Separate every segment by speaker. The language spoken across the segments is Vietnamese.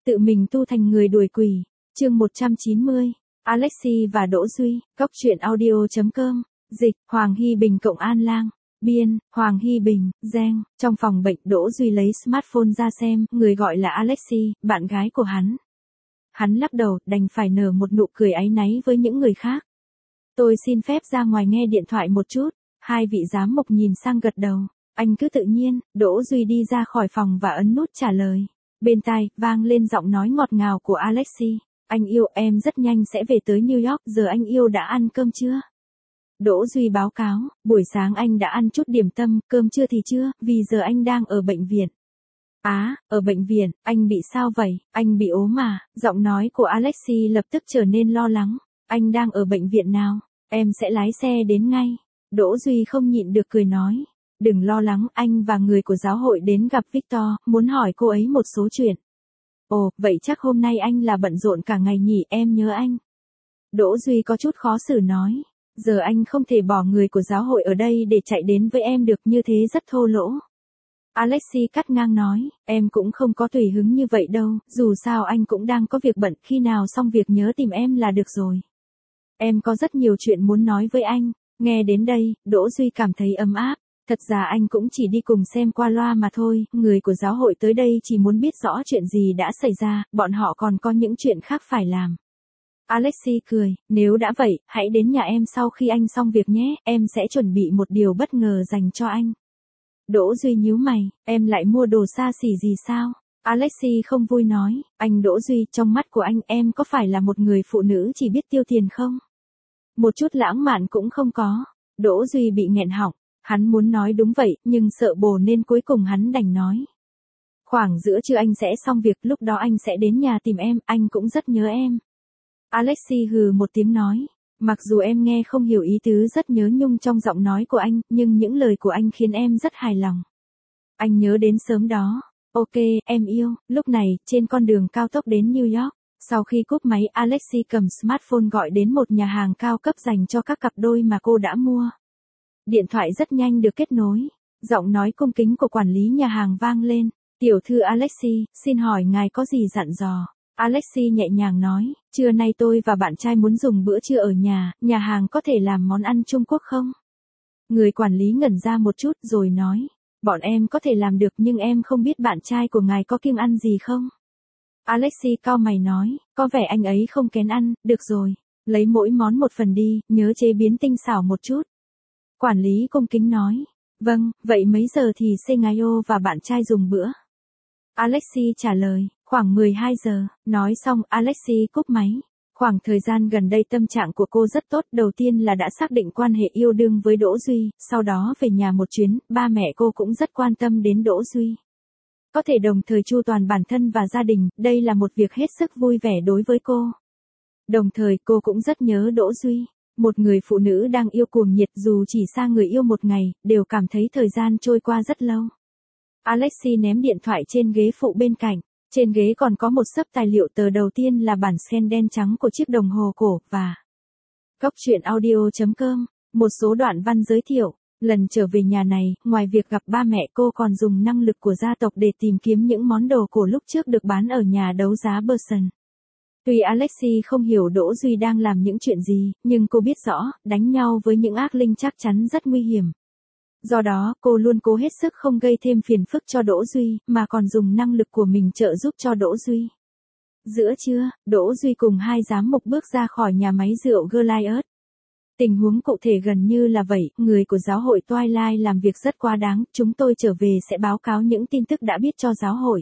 Speaker 1: tự mình tu thành người đuổi quỷ. Chương 190. Alexi và Đỗ Duy. Góc truyện audio.com. Dịch: Hoàng Hy Bình + An Lang. Biên: Hoàng Hy Bình. Gen. Trong phòng bệnh, Đỗ Duy lấy smartphone ra xem, người gọi là Alexi, bạn gái của hắn. Hắn lắc đầu, đành phải nở một nụ cười áy náy với những người khác. Tôi xin phép ra ngoài nghe điện thoại một chút. Hai vị giám mục nhìn sang gật đầu. Anh cứ tự nhiên. Đỗ Duy đi ra khỏi phòng và ấn nút trả lời. Bên tai vang lên giọng nói ngọt ngào của Alexi. Anh yêu, em rất nhanh sẽ về tới New York, giờ anh yêu đã ăn cơm chưa? Đỗ Duy báo cáo, buổi sáng anh đã ăn chút điểm tâm, cơm trưa thì chưa, vì giờ anh đang ở bệnh viện. Ở bệnh viện, anh bị sao vậy? Anh bị ốm à? Giọng nói của Alexi lập tức trở nên lo lắng. Anh đang ở bệnh viện nào? Em sẽ lái xe đến ngay. Đỗ Duy không nhịn được cười nói. Đừng lo lắng, anh và người của giáo hội đến gặp Victor, muốn hỏi cô ấy một số chuyện. Ồ, vậy chắc hôm nay anh là bận rộn cả ngày nhỉ, em nhớ anh. Đỗ Duy có chút khó xử nói. Giờ anh không thể bỏ người của giáo hội ở đây để chạy đến với em được, như thế rất thô lỗ. Alexi cắt ngang nói, em cũng không có tùy hứng như vậy đâu, dù sao anh cũng đang có việc bận, khi nào xong việc nhớ tìm em là được rồi. Em có rất nhiều chuyện muốn nói với anh. Nghe đến đây, Đỗ Duy cảm thấy ấm áp. Thật ra anh cũng chỉ đi cùng xem qua loa mà thôi, người của giáo hội tới đây chỉ muốn biết rõ chuyện gì đã xảy ra, bọn họ còn có những chuyện khác phải làm. Alexi cười, nếu đã vậy, hãy đến nhà em sau khi anh xong việc nhé, em sẽ chuẩn bị một điều bất ngờ dành cho anh. Đỗ Duy nhíu mày, em lại mua đồ xa xỉ gì sao? Alexi không vui nói, anh Đỗ Duy, trong mắt của anh em có phải là một người phụ nữ chỉ biết tiêu tiền không? Một chút lãng mạn cũng không có. Đỗ Duy bị nghẹn họng. Hắn muốn nói đúng vậy, nhưng sợ bồ nên cuối cùng hắn đành nói. Khoảng giữa trưa anh sẽ xong việc, lúc đó anh sẽ đến nhà tìm em, anh cũng rất nhớ em. Alexi hừ một tiếng nói. Mặc dù em nghe không hiểu ý tứ rất nhớ nhung trong giọng nói của anh, nhưng những lời của anh khiến em rất hài lòng. Anh nhớ đến sớm đó. Ok, em yêu. Lúc này, trên con đường cao tốc đến New York. Sau khi cúp máy, Alexi cầm smartphone gọi đến một nhà hàng cao cấp dành cho các cặp đôi mà cô đã mua. Điện thoại rất nhanh được kết nối. Giọng nói cung kính của quản lý nhà hàng vang lên. Tiểu thư Alexi, xin hỏi ngài có gì dặn dò? Alexi nhẹ nhàng nói, trưa nay tôi và bạn trai muốn dùng bữa trưa ở nhà hàng có thể làm món ăn Trung Quốc không? Người quản lý ngẩn ra một chút rồi nói, bọn em có thể làm được nhưng em không biết bạn trai của ngài có kiêng ăn gì không? Alexi cau mày nói, có vẻ anh ấy không kén ăn, được rồi, lấy mỗi món một phần đi, nhớ chế biến tinh xảo một chút. Quản lý cung kính nói, vâng, vậy mấy giờ thì Sengayo và bạn trai dùng bữa? Alexi trả lời, khoảng 12 giờ, nói xong Alexi cúp máy. Khoảng thời gian gần đây tâm trạng của cô rất tốt, đầu tiên là đã xác định quan hệ yêu đương với Đỗ Duy, sau đó về nhà một chuyến, ba mẹ cô cũng rất quan tâm đến Đỗ Duy. Có thể đồng thời chu toàn bản thân và gia đình, đây là một việc hết sức vui vẻ đối với cô. Đồng thời cô cũng rất nhớ Đỗ Duy. Một người phụ nữ đang yêu cuồng nhiệt dù chỉ xa người yêu một ngày, đều cảm thấy thời gian trôi qua rất lâu. Alexi ném điện thoại trên ghế phụ bên cạnh. Trên ghế còn có một xấp tài liệu, tờ đầu tiên là bản scan đen trắng của chiếc đồng hồ cổ và góc truyện audio.com. Một số đoạn văn giới thiệu. Lần trở về nhà này, ngoài việc gặp ba mẹ cô còn dùng năng lực của gia tộc để tìm kiếm những món đồ cổ lúc trước được bán ở nhà đấu giá Burson. Tuy Alexi không hiểu Đỗ Duy đang làm những chuyện gì, nhưng cô biết rõ, đánh nhau với những ác linh chắc chắn rất nguy hiểm. Do đó, cô luôn cố hết sức không gây thêm phiền phức cho Đỗ Duy, mà còn dùng năng lực của mình trợ giúp cho Đỗ Duy. Giữa trưa, Đỗ Duy cùng hai giám mục bước ra khỏi nhà máy rượu Goliath. Tình huống cụ thể gần như là vậy, người của giáo hội Twilight làm việc rất quá đáng, chúng tôi trở về sẽ báo cáo những tin tức đã biết cho giáo hội.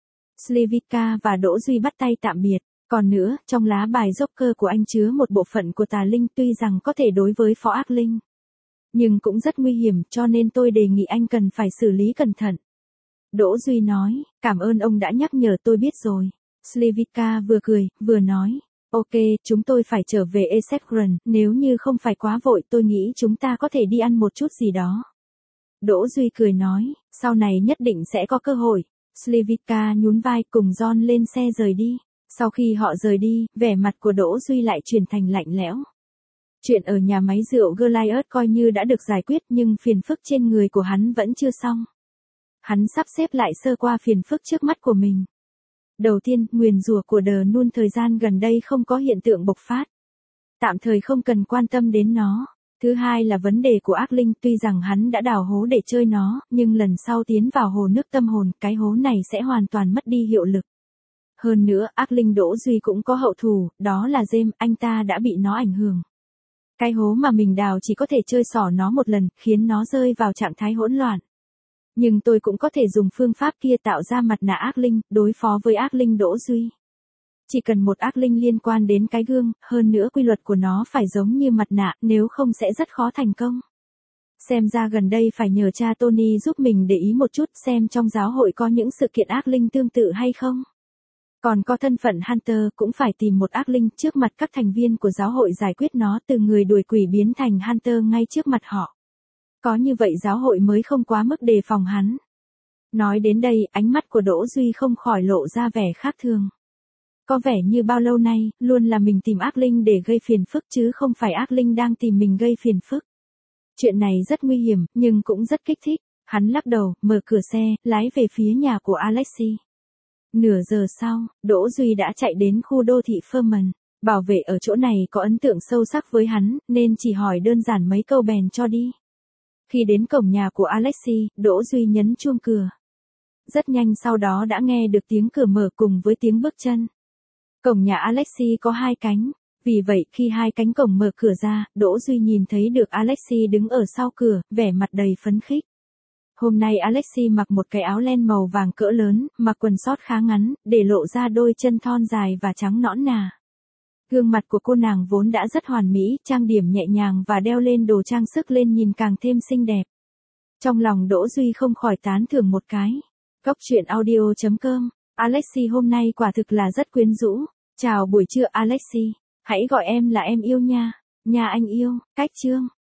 Speaker 1: Slivika và Đỗ Duy bắt tay tạm biệt. Còn nữa, trong lá bài Joker của anh chứa một bộ phận của tà linh, tuy rằng có thể đối với phó ác linh, nhưng cũng rất nguy hiểm, cho nên tôi đề nghị anh cần phải xử lý cẩn thận. Đỗ Duy nói, cảm ơn ông đã nhắc nhở, tôi biết rồi. Slivika vừa cười, vừa nói, ok, chúng tôi phải trở về Essex, nếu như không phải quá vội tôi nghĩ chúng ta có thể đi ăn một chút gì đó. Đỗ Duy cười nói, sau này nhất định sẽ có cơ hội. Slivika nhún vai cùng John lên xe rời đi. Sau khi họ rời đi, vẻ mặt của Đỗ Duy lại chuyển thành lạnh lẽo. Chuyện ở nhà máy rượu Goliath coi như đã được giải quyết nhưng phiền phức trên người của hắn vẫn chưa xong. Hắn sắp xếp lại sơ qua phiền phức trước mắt của mình. Đầu tiên, nguyền rủa của The Nun thời gian gần đây không có hiện tượng bộc phát. Tạm thời không cần quan tâm đến nó. Thứ hai là vấn đề của ác linh, tuy rằng hắn đã đào hố để chơi nó, nhưng lần sau tiến vào hồ nước tâm hồn, cái hố này sẽ hoàn toàn mất đi hiệu lực. Hơn nữa, ác linh Đỗ Duy cũng có hậu thù, đó là James, anh ta đã bị nó ảnh hưởng. Cái hố mà mình đào chỉ có thể chơi xỏ nó một lần, khiến nó rơi vào trạng thái hỗn loạn. Nhưng tôi cũng có thể dùng phương pháp kia tạo ra mặt nạ ác linh, đối phó với ác linh Đỗ Duy. Chỉ cần một ác linh liên quan đến cái gương, hơn nữa quy luật của nó phải giống như mặt nạ, nếu không sẽ rất khó thành công. Xem ra gần đây phải nhờ cha Tony giúp mình để ý một chút xem trong giáo hội có những sự kiện ác linh tương tự hay không. Còn có thân phận Hunter cũng phải tìm một ác linh trước mặt các thành viên của giáo hội giải quyết nó từ người đuổi quỷ biến thành Hunter ngay trước mặt họ. Có như vậy giáo hội mới không quá mức đề phòng hắn. Nói đến đây, ánh mắt của Đỗ Duy không khỏi lộ ra vẻ khác thường. Có vẻ như bao lâu nay, luôn là mình tìm ác linh để gây phiền phức chứ không phải ác linh đang tìm mình gây phiền phức. Chuyện này rất nguy hiểm, nhưng cũng rất kích thích. Hắn lắc đầu, mở cửa xe, lái về phía nhà của Alexi. Nửa giờ sau, Đỗ Duy đã chạy đến khu đô thị Furman. Bảo vệ ở chỗ này có ấn tượng sâu sắc với hắn, nên chỉ hỏi đơn giản mấy câu bèn cho đi. Khi đến cổng nhà của Alexi, Đỗ Duy nhấn chuông cửa. Rất nhanh sau đó đã nghe được tiếng cửa mở cùng với tiếng bước chân. Cổng nhà Alexi có 2 cánh, vì vậy khi 2 cánh cổng mở cửa ra, Đỗ Duy nhìn thấy được Alexi đứng ở sau cửa, vẻ mặt đầy phấn khích. Hôm nay Alexi mặc một cái áo len màu vàng cỡ lớn, mặc quần sót khá ngắn, để lộ ra đôi chân thon dài và trắng nõn nà. Gương mặt của cô nàng vốn đã rất hoàn mỹ, trang điểm nhẹ nhàng và đeo lên đồ trang sức lên nhìn càng thêm xinh đẹp. Trong lòng Đỗ Duy không khỏi tán thưởng một cái. Góc truyện audio.com, Alexi hôm nay quả thực là rất quyến rũ. Chào buổi trưa Alexi, hãy gọi em là em yêu nha. Nha anh yêu, cách chương.